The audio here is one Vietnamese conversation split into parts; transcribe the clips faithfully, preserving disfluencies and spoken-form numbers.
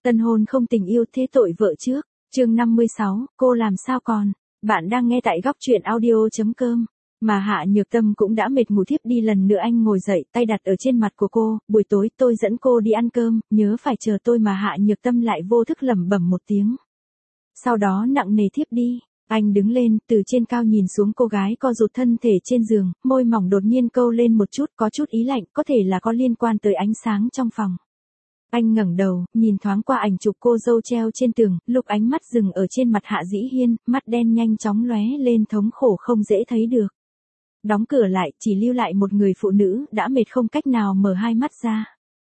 Tân hôn không tình yêu thế tội vợ trước. Chương năm mươi sáu, cô làm sao còn? Bạn đang nghe tại góc truyện audio.com. Mà Hạ Nhược Tâm cũng đã mệt ngủ thiếp đi, lần nữa anh ngồi dậy, tay đặt ở trên mặt của cô, buổi tối tôi dẫn cô đi ăn cơm, nhớ phải chờ tôi. Mà Hạ Nhược Tâm lại vô thức lẩm bẩm một tiếng. Sau đó nặng nề thiếp đi. Anh đứng lên, từ trên cao nhìn xuống cô gái co rụt thân thể trên giường, môi mỏng đột nhiên câu lên một chút, có chút ý lạnh, có thể là có liên quan tới ánh sáng trong phòng. Anh ngẩng đầu, nhìn thoáng qua ảnh chụp cô dâu treo trên tường, lúc ánh mắt dừng ở trên mặt Hạ Dĩ Hiên, mắt đen nhanh chóng lóe lên thống khổ không dễ thấy được. Đóng cửa lại, chỉ lưu lại một người phụ nữ đã mệt không cách nào mở hai mắt ra.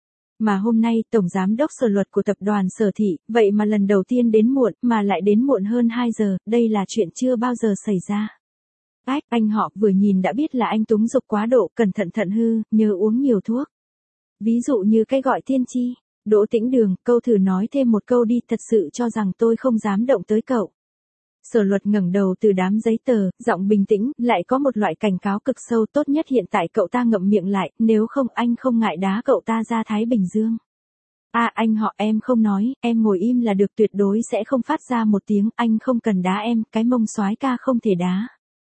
Mà hôm nay, Tổng Giám đốc Sở Luật của tập đoàn Sở Thị, vậy mà lần đầu tiên đến muộn, mà lại đến muộn hơn hai giờ, đây là chuyện chưa bao giờ xảy ra. Ách, anh họ vừa nhìn đã biết là anh túng dục quá độ, cẩn thận thận hư, nhớ uống nhiều thuốc. Ví dụ như cái gọi tiên tri. Đỗ Tĩnh Đường, câu thử nói thêm một câu đi, thật sự cho rằng tôi không dám động tới cậu. Sở Luật ngẩng đầu từ đám giấy tờ, giọng bình tĩnh, lại có một loại cảnh cáo cực sâu, tốt nhất hiện tại cậu ta ngậm miệng lại, nếu không anh không ngại đá cậu ta ra Thái Bình Dương. À anh họ, em không nói, em ngồi im là được, tuyệt đối sẽ không phát ra một tiếng, anh không cần đá em, cái mông soái ca không thể đá.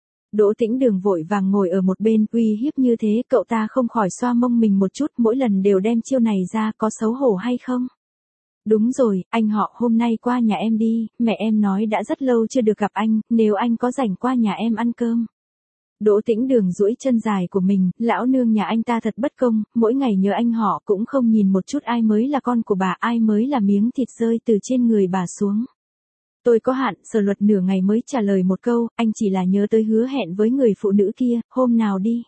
Đỗ Tĩnh Đường vội vàng ngồi ở một bên, uy hiếp như thế, cậu ta không khỏi xoa mông mình một chút, mỗi lần đều đem chiêu này ra, có xấu hổ hay không? Đúng rồi, anh họ, hôm nay qua nhà em đi, mẹ em nói đã rất lâu chưa được gặp anh, nếu anh có rảnh qua nhà em ăn cơm. Đỗ Tĩnh Đường duỗi chân dài của mình, lão nương nhà anh ta thật bất công, mỗi ngày nhớ anh họ cũng không nhìn một chút ai mới là con của bà, ai mới là miếng thịt rơi từ trên người bà xuống. Tôi có hạn, Sở Luật nửa ngày mới trả lời một câu, anh chỉ là nhớ tới hứa hẹn với người phụ nữ kia, hôm nào đi.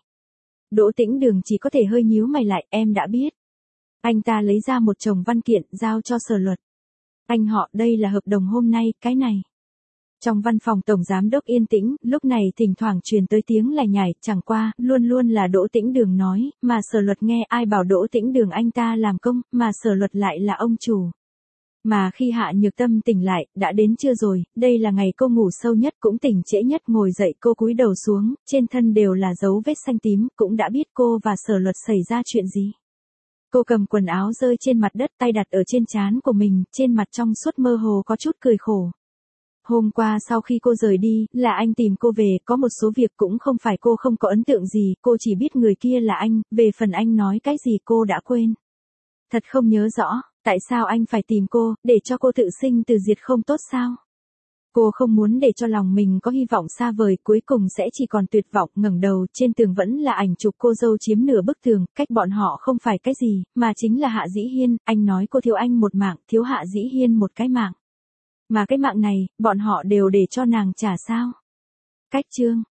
Đỗ Tĩnh Đường chỉ có thể hơi nhíu mày lại, em đã biết. Anh ta lấy ra một chồng văn kiện, giao cho Sở Luật. Anh họ, đây là hợp đồng hôm nay, cái này. Trong văn phòng Tổng Giám đốc yên tĩnh, lúc này thỉnh thoảng truyền tới tiếng lải nhải, chẳng qua, luôn luôn là Đỗ Tĩnh Đường nói, mà Sở Luật nghe, ai bảo Đỗ Tĩnh Đường anh ta làm công, mà Sở Luật lại là ông chủ. Mà khi Hạ Nhược Tâm tỉnh lại, đã đến trưa rồi, đây là ngày cô ngủ sâu nhất, cũng tỉnh trễ nhất, ngồi dậy cô cúi đầu xuống, trên thân đều là dấu vết xanh tím, cũng đã biết cô và Sở Luật xảy ra chuyện gì. Cô cầm quần áo rơi trên mặt đất, tay đặt ở trên trán của mình, trên mặt trong suốt mơ hồ có chút cười khổ. Hôm qua sau khi cô rời đi, là anh tìm cô về, có một số việc cũng không phải cô không có ấn tượng gì, cô chỉ biết người kia là anh, về phần anh nói cái gì cô đã quên. Thật không nhớ rõ, tại sao anh phải tìm cô, để cho cô tự sinh từ diệt không tốt sao? Cô không muốn để cho lòng mình có hy vọng xa vời, cuối cùng sẽ chỉ còn tuyệt vọng. Ngẩng đầu, trên tường vẫn là ảnh chụp cô dâu chiếm nửa bức tường, cách bọn họ không phải cái gì, mà chính là Hạ Dĩ Hiên, anh nói cô thiếu anh một mạng, thiếu Hạ Dĩ Hiên một cái mạng. Mà cái mạng này, bọn họ đều để cho nàng trả sao? Cách chương